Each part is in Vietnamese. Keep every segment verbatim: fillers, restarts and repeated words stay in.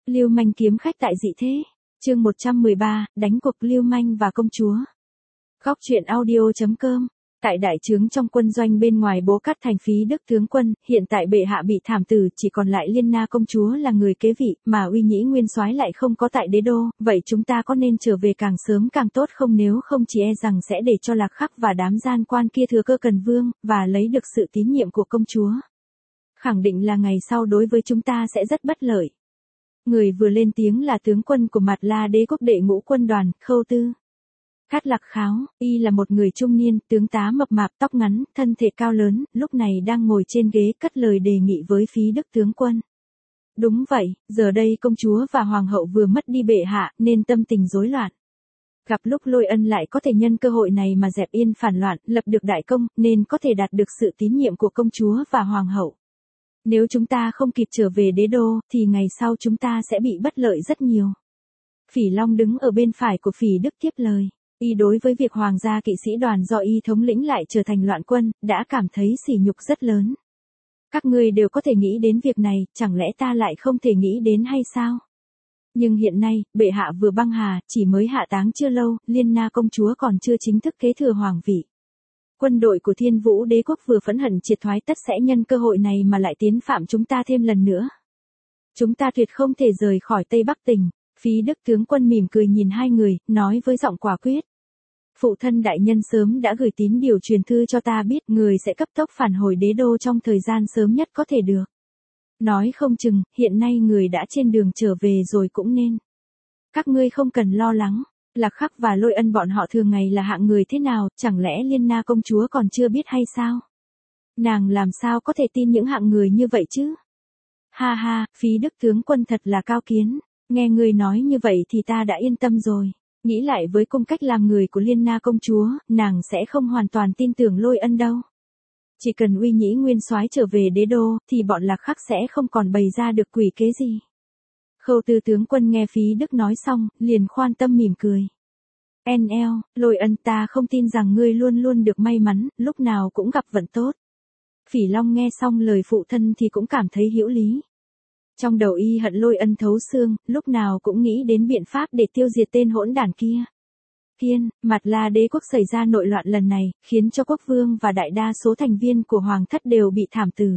Lưu manh kiếm khách tại dị thế. Chương một trăm mười ba, đánh cuộc Lưu manh và công chúa. Góc truyện audio chấm com. Tại đại trướng trong quân doanh bên ngoài bố cắt thành Phí Đức tướng quân, hiện tại bệ hạ bị thảm tử, chỉ còn lại Liên Na công chúa là người kế vị, mà Uy Nhĩ nguyên soái lại không có tại đế đô, vậy chúng ta có nên trở về càng sớm càng tốt không, nếu không chỉ e rằng sẽ để cho Lạc Khắc và đám gian quan kia thừa cơ cần vương, và lấy được sự tín nhiệm của công chúa. Khẳng định là ngày sau đối với chúng ta sẽ rất bất lợi. Người vừa lên tiếng là tướng quân của Mạt La Đế quốc đệ ngũ quân đoàn, Khâu Tư. Cát Lạc Kháo, y là một người trung niên, tướng tá mập mạp, tóc ngắn, thân thể cao lớn, lúc này đang ngồi trên ghế cất lời đề nghị với Phí Đức tướng quân. Đúng vậy, giờ đây công chúa và hoàng hậu vừa mất đi bệ hạ, nên tâm tình rối loạn. Gặp lúc Lôi Ân lại có thể nhân cơ hội này mà dẹp yên phản loạn, lập được đại công, nên có thể đạt được sự tín nhiệm của công chúa và hoàng hậu. Nếu chúng ta không kịp trở về đế đô, thì ngày sau chúng ta sẽ bị bất lợi rất nhiều. Phỉ Long đứng ở bên phải của Phỉ Đức tiếp lời. Y đối với việc hoàng gia kỵ sĩ đoàn do y thống lĩnh lại trở thành loạn quân, đã cảm thấy sỉ nhục rất lớn. Các ngươi đều có thể nghĩ đến việc này, chẳng lẽ ta lại không thể nghĩ đến hay sao? Nhưng hiện nay, bệ hạ vừa băng hà, chỉ mới hạ táng chưa lâu, Liên Na công chúa còn chưa chính thức kế thừa hoàng vị. Quân đội của Thiên Vũ đế quốc vừa phẫn hận triệt thoái tất sẽ nhân cơ hội này mà lại tiến phạm chúng ta thêm lần nữa. Chúng ta tuyệt không thể rời khỏi Tây Bắc Tỉnh. Phí Đức tướng quân mỉm cười nhìn hai người, nói với giọng quả quyết. Phụ thân đại nhân sớm đã gửi tín điều truyền thư cho ta biết người sẽ cấp tốc phản hồi đế đô trong thời gian sớm nhất có thể được. Nói không chừng, hiện nay người đã trên đường trở về rồi cũng nên. Các ngươi không cần lo lắng. Lạc Khắc và Lôi Ân bọn họ thường ngày là hạng người thế nào, chẳng lẽ Liên Na công chúa còn chưa biết hay sao? Nàng làm sao có thể tin những hạng người như vậy chứ? Ha ha, Phí Đức tướng quân thật là cao kiến. Nghe người nói như vậy thì ta đã yên tâm rồi. Nghĩ lại với cung cách làm người của Liên Na công chúa, nàng sẽ không hoàn toàn tin tưởng Lôi Ân đâu. Chỉ cần Uy Nhĩ nguyên soái trở về đế đô, thì bọn Lạc Khắc sẽ không còn bày ra được quỷ kế gì. Khâu Tư tướng quân nghe Phí Đức nói xong, liền khoan tâm mỉm cười. En eo, Lôi Ân, ta không tin rằng ngươi luôn luôn được may mắn, lúc nào cũng gặp vận tốt. Phỉ Long nghe xong lời phụ thân thì cũng cảm thấy hữu lý. Trong đầu y hận Lôi Ân thấu xương, lúc nào cũng nghĩ đến biện pháp để tiêu diệt tên hỗn đản kia. Thiên, Mạt La đế quốc xảy ra nội loạn lần này, khiến cho quốc vương và đại đa số thành viên của hoàng thất đều bị thảm tử.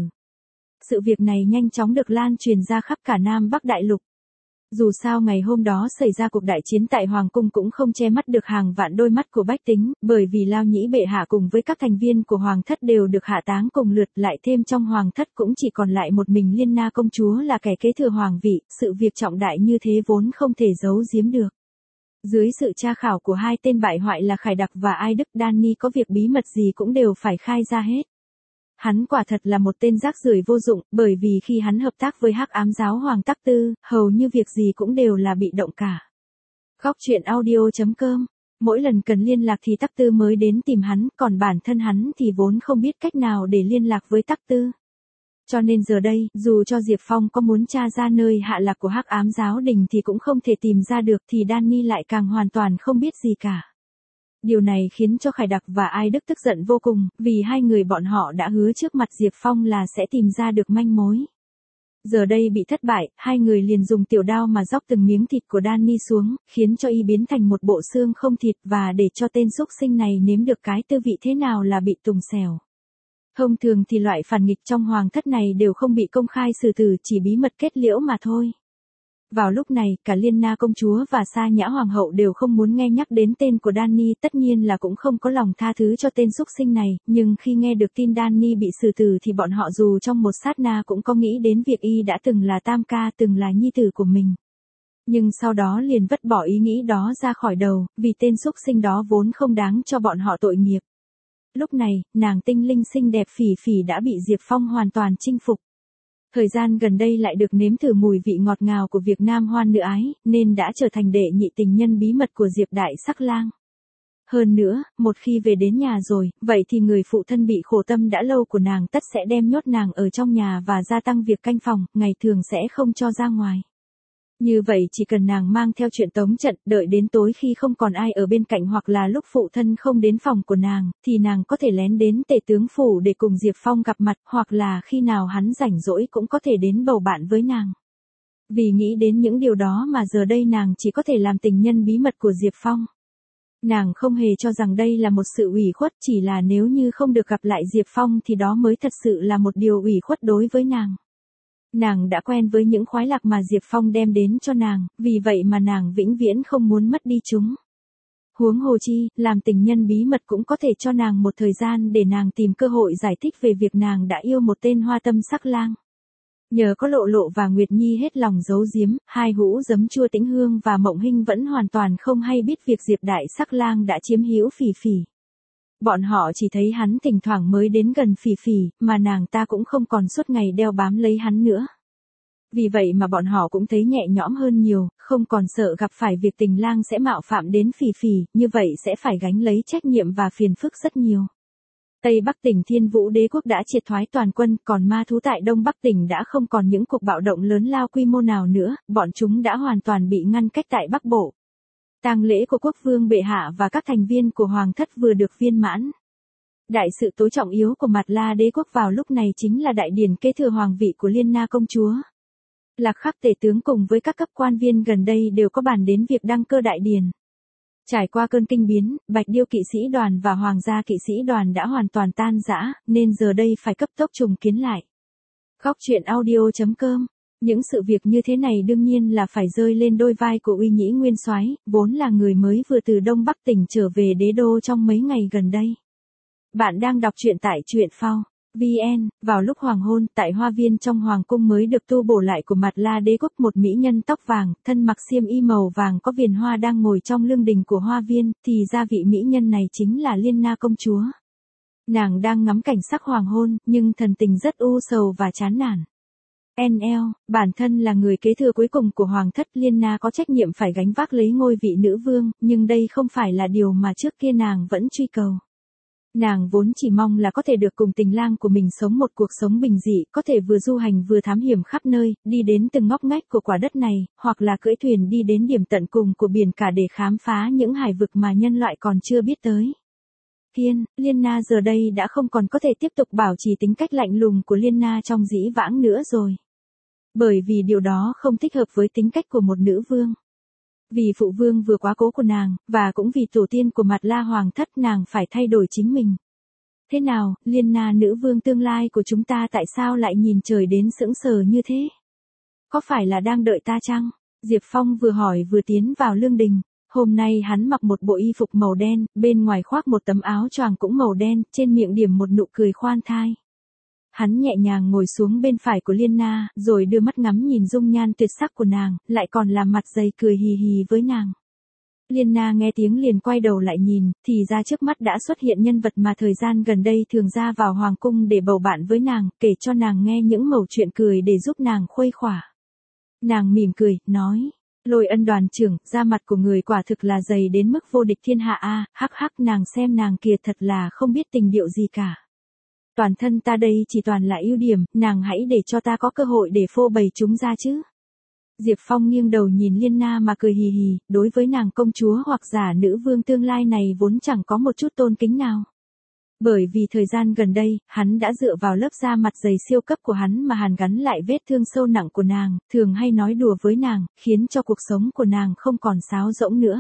Sự việc này nhanh chóng được lan truyền ra khắp cả Nam Bắc đại lục. Dù sao ngày hôm đó xảy ra cuộc đại chiến tại Hoàng cung cũng không che mắt được hàng vạn đôi mắt của bách tính, bởi vì Lao Nhĩ bệ hạ cùng với các thành viên của Hoàng thất đều được hạ táng cùng lượt, lại thêm trong Hoàng thất cũng chỉ còn lại một mình Liên Na công chúa là kẻ kế thừa hoàng vị, sự việc trọng đại như thế vốn không thể giấu giếm được. Dưới sự tra khảo của hai tên bại hoại là Khải Đặc và Ai Đức, Danny có việc bí mật gì cũng đều phải khai ra hết. Hắn quả thật là một tên rác rưởi vô dụng, bởi vì khi hắn hợp tác với Hắc Ám giáo hoàng Tắc Tư, hầu như việc gì cũng đều là bị động cả. Góc truyện audio chấm com. Mỗi lần cần liên lạc thì Tắc Tư mới đến tìm hắn, còn bản thân hắn thì vốn không biết cách nào để liên lạc với Tắc Tư. Cho nên giờ đây, dù cho Diệp Phong có muốn tra ra nơi hạ lạc của Hắc Ám giáo đình thì cũng không thể tìm ra được, thì Danny lại càng hoàn toàn không biết gì cả. Điều này khiến cho Khải Đặc và Ai Đức tức giận vô cùng, vì hai người bọn họ đã hứa trước mặt Diệp Phong là sẽ tìm ra được manh mối. Giờ đây bị thất bại, hai người liền dùng tiểu đao mà róc từng miếng thịt của Danny xuống, khiến cho y biến thành một bộ xương không thịt và để cho tên xúc sinh này nếm được cái tư vị thế nào là bị tùng xẻo. Thông thường thì loại phản nghịch trong hoàng thất này đều không bị công khai xử tử, chỉ bí mật kết liễu mà thôi. Vào lúc này, cả Liên Na công chúa và Sa Nhã hoàng hậu đều không muốn nghe nhắc đến tên của Danny, tất nhiên là cũng không có lòng tha thứ cho tên xúc sinh này, nhưng khi nghe được tin Danny bị xử tử thì bọn họ dù trong một sát na cũng có nghĩ đến việc y đã từng là tam ca, từng là nhi tử của mình. Nhưng sau đó liền vứt bỏ ý nghĩ đó ra khỏi đầu, vì tên xúc sinh đó vốn không đáng cho bọn họ tội nghiệp. Lúc này, nàng tinh linh xinh đẹp Phỉ Phỉ đã bị Diệp Phong hoàn toàn chinh phục. Thời gian gần đây lại được nếm thử mùi vị ngọt ngào của việc nam hoan nữ ái, nên đã trở thành đệ nhị tình nhân bí mật của Diệp Đại Sắc Lang. Hơn nữa, một khi về đến nhà rồi, vậy thì người phụ thân bị khổ tâm đã lâu của nàng tất sẽ đem nhốt nàng ở trong nhà và gia tăng việc canh phòng, ngày thường sẽ không cho ra ngoài. Như vậy chỉ cần nàng mang theo chuyện tống trận, đợi đến tối khi không còn ai ở bên cạnh hoặc là lúc phụ thân không đến phòng của nàng, thì nàng có thể lén đến Tề tướng phủ để cùng Diệp Phong gặp mặt, hoặc là khi nào hắn rảnh rỗi cũng có thể đến bầu bạn với nàng. Vì nghĩ đến những điều đó mà giờ đây nàng chỉ có thể làm tình nhân bí mật của Diệp Phong. Nàng không hề cho rằng đây là một sự ủy khuất, chỉ là nếu như không được gặp lại Diệp Phong thì đó mới thật sự là một điều ủy khuất đối với nàng. Nàng đã quen với những khoái lạc mà Diệp Phong đem đến cho nàng, vì vậy mà nàng vĩnh viễn không muốn mất đi chúng. Huống hồ chi, làm tình nhân bí mật cũng có thể cho nàng một thời gian để nàng tìm cơ hội giải thích về việc nàng đã yêu một tên hoa tâm sắc lang. Nhờ có Lộ Lộ và Nguyệt Nhi hết lòng giấu giếm, hai hũ giấm chua Tĩnh Hương và Mộng Hinh vẫn hoàn toàn không hay biết việc Diệp Đại Sắc Lang đã chiếm hữu Phỉ Phỉ. Bọn họ chỉ thấy hắn thỉnh thoảng mới đến gần Phỉ Phỉ, mà nàng ta cũng không còn suốt ngày đeo bám lấy hắn nữa. Vì vậy mà bọn họ cũng thấy nhẹ nhõm hơn nhiều, không còn sợ gặp phải việc tình lang sẽ mạo phạm đến Phỉ Phỉ, như vậy sẽ phải gánh lấy trách nhiệm và phiền phức rất nhiều. Tây Bắc tỉnh Thiên Vũ Đế quốc đã triệt thoái toàn quân, còn ma thú tại Đông Bắc tỉnh đã không còn những cuộc bạo động lớn lao quy mô nào nữa, bọn chúng đã hoàn toàn bị ngăn cách tại Bắc Bộ. Tang lễ của quốc vương bệ hạ và các thành viên của hoàng thất vừa được viên mãn. Đại sự tối trọng yếu của Mạt La Đế quốc vào lúc này chính là đại điển kế thừa hoàng vị của Liên Na công chúa. Lạc Khắc tể tướng cùng với các cấp quan viên gần đây đều có bàn đến việc đăng cơ đại điển. Trải qua cơn kinh biến, Bạch Điêu kỵ sĩ đoàn và Hoàng gia kỵ sĩ đoàn đã hoàn toàn tan rã, nên giờ đây phải cấp tốc trùng kiến lại. Góc truyện audio chấm com. Những sự việc như thế này đương nhiên là phải rơi lên đôi vai của Uy Nhĩ Nguyên Soái, vốn là người mới vừa từ Đông Bắc tỉnh trở về đế đô trong mấy ngày gần đây. Bạn đang đọc truyện tại truyện phao chấm vn. Vào lúc hoàng hôn, tại hoa viên trong hoàng cung mới được tu bổ lại của Mạt La Đế quốc, một mỹ nhân tóc vàng, thân mặc xiêm y màu vàng có viền hoa đang ngồi trong lương đình của hoa viên, thì ra vị mỹ nhân này chính là Liên Na công chúa. Nàng đang ngắm cảnh sắc hoàng hôn, nhưng thần tình rất u sầu và chán nản. en lờ, bản thân là người kế thừa cuối cùng của hoàng thất, Liên Na có trách nhiệm phải gánh vác lấy ngôi vị nữ vương, nhưng đây không phải là điều mà trước kia nàng vẫn truy cầu. Nàng vốn chỉ mong là có thể được cùng tình lang của mình sống một cuộc sống bình dị, có thể vừa du hành vừa thám hiểm khắp nơi, đi đến từng ngóc ngách của quả đất này, hoặc là cưỡi thuyền đi đến điểm tận cùng của biển cả để khám phá những hải vực mà nhân loại còn chưa biết tới. Thiên, Liên Na giờ đây đã không còn có thể tiếp tục bảo trì tính cách lạnh lùng của Liên Na trong dĩ vãng nữa rồi. Bởi vì điều đó không thích hợp với tính cách của một nữ vương. Vì phụ vương vừa quá cố của nàng, và cũng vì tổ tiên của Mạt La hoàng thất, nàng phải thay đổi chính mình. Thế nào, Liên Na nữ vương tương lai của chúng ta tại sao lại nhìn trời đến sững sờ như thế? Có phải là đang đợi ta chăng? Diệp Phong vừa hỏi vừa tiến vào lương đình. Hôm nay hắn mặc một bộ y phục màu đen, bên ngoài khoác một tấm áo choàng cũng màu đen, trên miệng điểm một nụ cười khoan thai. Hắn nhẹ nhàng ngồi xuống bên phải của Liên Na, rồi đưa mắt ngắm nhìn dung nhan tuyệt sắc của nàng, lại còn làm mặt dày cười hì hì với nàng. Liên Na nghe tiếng liền quay đầu lại nhìn, thì ra trước mắt đã xuất hiện nhân vật mà thời gian gần đây thường ra vào hoàng cung để bầu bạn với nàng, kể cho nàng nghe những mẩu chuyện cười để giúp nàng khuây khỏa. Nàng mỉm cười, nói, Lôi Ân đoàn trưởng, da mặt của người quả thực là dày đến mức vô địch thiên hạ a, hắc hắc, nàng xem nàng kia thật là không biết tình điệu gì cả. Toàn thân ta đây chỉ toàn là ưu điểm, nàng hãy để cho ta có cơ hội để phô bày chúng ra chứ. Diệp Phong nghiêng đầu nhìn Liên Na mà cười hì hì, đối với nàng công chúa hoặc giả nữ vương tương lai này vốn chẳng có một chút tôn kính nào. Bởi vì thời gian gần đây, hắn đã dựa vào lớp da mặt dày siêu cấp của hắn mà hàn gắn lại vết thương sâu nặng của nàng, thường hay nói đùa với nàng, khiến cho cuộc sống của nàng không còn sáo rỗng nữa.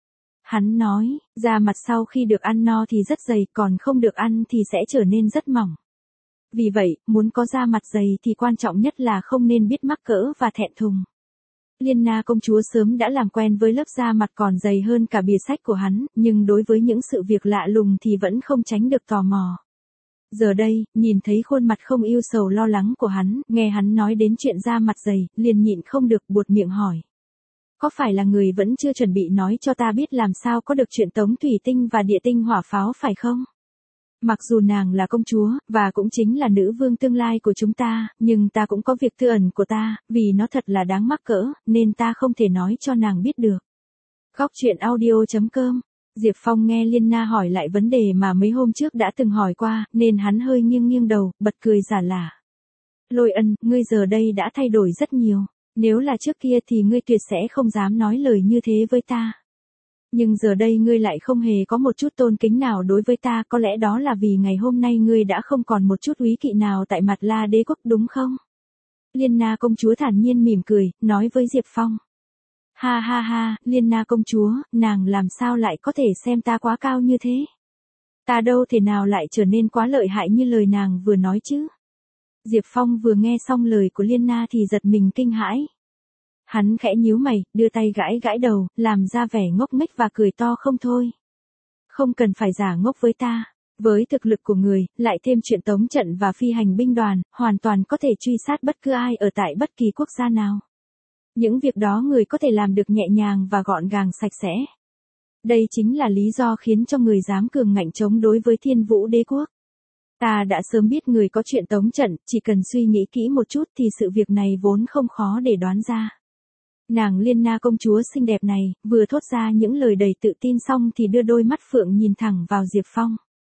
Hắn nói, da mặt sau khi được ăn no thì rất dày, còn không được ăn thì sẽ trở nên rất mỏng. Vì vậy, muốn có da mặt dày thì quan trọng nhất là không nên biết mắc cỡ và thẹn thùng. Liên Na công chúa sớm đã làm quen với lớp da mặt còn dày hơn cả bìa sách của hắn, nhưng đối với những sự việc lạ lùng thì vẫn không tránh được tò mò. Giờ đây, nhìn thấy khuôn mặt không ưu sầu lo lắng của hắn, nghe hắn nói đến chuyện da mặt dày, liền nhịn không được buột miệng hỏi. Có phải là người vẫn chưa chuẩn bị nói cho ta biết làm sao có được chuyện tống thủy tinh và địa tinh hỏa pháo phải không? Mặc dù nàng là công chúa, và cũng chính là nữ vương tương lai của chúng ta, nhưng ta cũng có việc tư ẩn của ta, vì nó thật là đáng mắc cỡ, nên ta không thể nói cho nàng biết được. Góc truyện audio chấm com. Diệp Phong nghe Liên Na hỏi lại vấn đề mà mấy hôm trước đã từng hỏi qua, nên hắn hơi nghiêng nghiêng đầu, bật cười giả lả. Lôi Ân, ngươi giờ đây đã thay đổi rất nhiều. Nếu là trước kia thì ngươi tuyệt sẽ không dám nói lời như thế với ta. Nhưng giờ đây ngươi lại không hề có một chút tôn kính nào đối với ta, có lẽ đó là vì ngày hôm nay ngươi đã không còn một chút úy kỵ nào tại Mạt La Đế quốc đúng không? Liên Na công chúa thản nhiên mỉm cười, nói với Diệp Phong. Ha ha ha, Liên Na công chúa, nàng làm sao lại có thể xem ta quá cao như thế? Ta đâu thể nào lại trở nên quá lợi hại như lời nàng vừa nói chứ? Diệp Phong vừa nghe xong lời của Liên Na thì giật mình kinh hãi. Hắn khẽ nhíu mày, đưa tay gãi gãi đầu, làm ra vẻ ngốc nghếch và cười to không thôi. Không cần phải giả ngốc với ta. Với thực lực của người, lại thêm chuyện tống trận và phi hành binh đoàn, hoàn toàn có thể truy sát bất cứ ai ở tại bất kỳ quốc gia nào. Những việc đó người có thể làm được nhẹ nhàng và gọn gàng sạch sẽ. Đây chính là lý do khiến cho người dám cường ngạnh chống đối với Thiên Vũ Đế quốc. Ta đã sớm biết người có chuyện tống trận, chỉ cần suy nghĩ kỹ một chút thì sự việc này vốn không khó để đoán ra. Nàng Liên Na công chúa xinh đẹp này, vừa thốt ra những lời đầy tự tin xong thì đưa đôi mắt phượng nhìn thẳng vào Diệp Phong.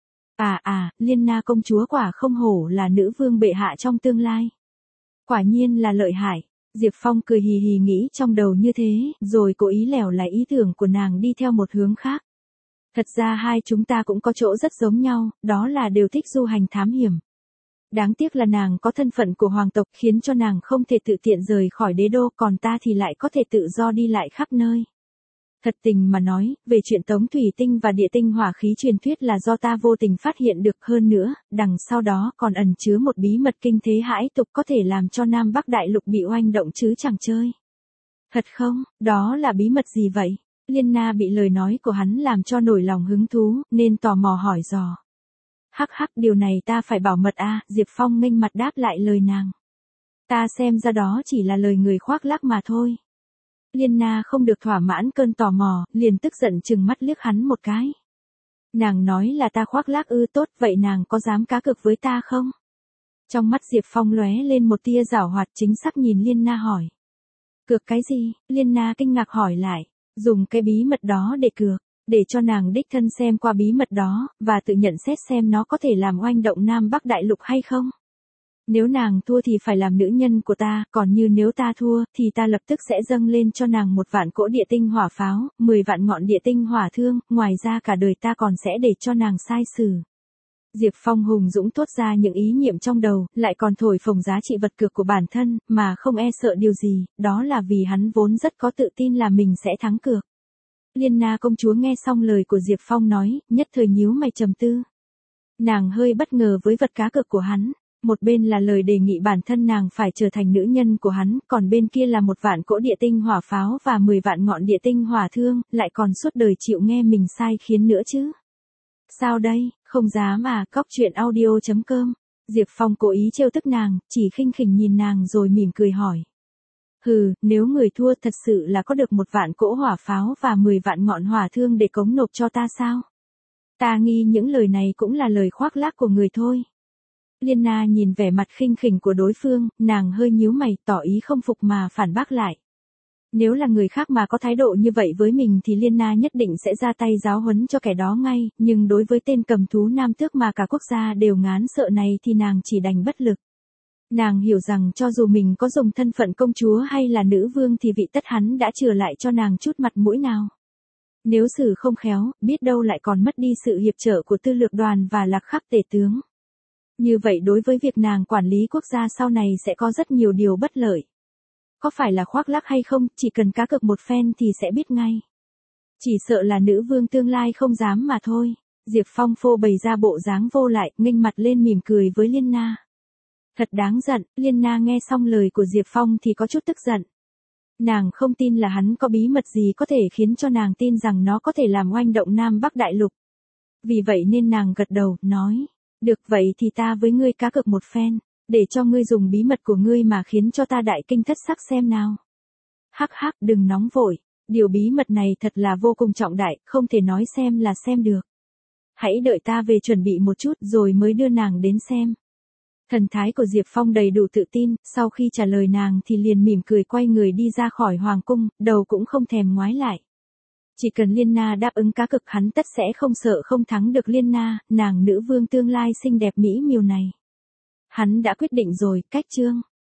À à, Liên Na công chúa quả không hổ là nữ vương bệ hạ trong tương lai. Quả nhiên là lợi hại. Diệp Phong cười hì hì nghĩ trong đầu như thế, rồi cố ý lẻo lại ý tưởng của nàng đi theo một hướng khác. Thật ra hai chúng ta cũng có chỗ rất giống nhau, đó là đều thích du hành thám hiểm. Đáng tiếc là nàng có thân phận của hoàng tộc khiến cho nàng không thể tự tiện rời khỏi đế đô, còn ta thì lại có thể tự do đi lại khắp nơi. Thật tình mà nói, về chuyện tống thủy tinh và địa tinh hỏa khí truyền thuyết là do ta vô tình phát hiện được, hơn nữa, đằng sau đó còn ẩn chứa một bí mật kinh thế hãi tục có thể làm cho Nam Bắc Đại Lục bị oanh động chứ chẳng chơi. Thật không, đó là bí mật gì vậy? Liên Na bị lời nói của hắn làm cho nổi lòng hứng thú, nên tò mò hỏi dò. Hắc hắc, điều này ta phải bảo mật à, Diệp Phong nghênh mặt đáp lại lời nàng. Ta xem ra đó chỉ là lời người khoác lác mà thôi. Liên Na không được thỏa mãn cơn tò mò, liền tức giận chừng mắt liếc hắn một cái. Nàng nói là ta khoác lác ư, tốt, vậy nàng có dám cá cược với ta không? Trong mắt Diệp Phong lóe lên một tia giảo hoạt, chính xác nhìn Liên Na hỏi. Cược cái gì? Liên Na kinh ngạc hỏi lại. Dùng cái bí mật đó để cược, để cho nàng đích thân xem qua bí mật đó, và tự nhận xét xem nó có thể làm oanh động Nam Bắc Đại Lục hay không. Nếu nàng thua thì phải làm nữ nhân của ta, còn như nếu ta thua, thì ta lập tức sẽ dâng lên cho nàng một vạn cỗ địa tinh hỏa pháo, mười vạn ngọn địa tinh hỏa thương, ngoài ra cả đời ta còn sẽ để cho nàng sai xử. Diệp Phong hùng dũng thốt ra những ý niệm trong đầu, lại còn thổi phồng giá trị vật cược của bản thân, mà không e sợ điều gì, đó là vì hắn vốn rất có tự tin là mình sẽ thắng cược. Liên Na công chúa nghe xong lời của Diệp Phong nói, nhất thời nhíu mày trầm tư. Nàng hơi bất ngờ với vật cá cược của hắn. Một bên là lời đề nghị bản thân nàng phải trở thành nữ nhân của hắn, còn bên kia là một vạn cỗ địa tinh hỏa pháo và mười vạn ngọn địa tinh hỏa thương, lại còn suốt đời chịu nghe mình sai khiến nữa chứ. Sao đây, không dám à, cóc truyện audio chấm com. Diệp Phong cố ý trêu tức nàng, chỉ khinh khỉnh nhìn nàng rồi mỉm cười hỏi. Hừ, nếu người thua thật sự là có được một vạn cỗ hỏa pháo và mười vạn ngọn hỏa thương để cống nộp cho ta sao? Ta nghi những lời này cũng là lời khoác lác của người thôi. Liên Na nhìn vẻ mặt khinh khỉnh của đối phương, nàng hơi nhíu mày, tỏ ý không phục mà phản bác lại. Nếu là người khác mà có thái độ như vậy với mình thì Liên Na nhất định sẽ ra tay giáo huấn cho kẻ đó ngay, nhưng đối với tên cầm thú nam tước mà cả quốc gia đều ngán sợ này thì nàng chỉ đành bất lực. Nàng hiểu rằng cho dù mình có dùng thân phận công chúa hay là nữ vương thì vị tất hắn đã chừa lại cho nàng chút mặt mũi nào. Nếu xử không khéo, biết đâu lại còn mất đi sự hiệp trợ của tư lược đoàn và lạc khắc tể tướng. Như vậy đối với việc nàng quản lý quốc gia sau này sẽ có rất nhiều điều bất lợi. Có phải là khoác lác hay không, chỉ cần cá cược một phen thì sẽ biết ngay. Chỉ sợ là nữ vương tương lai không dám mà thôi. Diệp Phong phô bày ra bộ dáng vô lại, nghênh mặt lên mỉm cười với Liên Na. Thật đáng giận, Liên Na nghe xong lời của Diệp Phong thì có chút tức giận. Nàng không tin là hắn có bí mật gì có thể khiến cho nàng tin rằng nó có thể làm oanh động Nam Bắc Đại Lục. Vì vậy nên nàng gật đầu, nói. Được vậy thì ta với ngươi cá cược một phen, để cho ngươi dùng bí mật của ngươi mà khiến cho ta đại kinh thất sắc xem nào. Hắc hắc, đừng nóng vội, điều bí mật này thật là vô cùng trọng đại, không thể nói xem là xem được. Hãy đợi ta về chuẩn bị một chút rồi mới đưa nàng đến xem. Thần thái của Diệp Phong đầy đủ tự tin, sau khi trả lời nàng thì liền mỉm cười quay người đi ra khỏi hoàng cung, đầu cũng không thèm ngoái lại. Chỉ cần Liên Na đáp ứng cá cực hắn tất sẽ không sợ không thắng được Liên Na, nàng nữ vương tương lai xinh đẹp mỹ miều này. Hắn đã quyết định rồi, cách chương.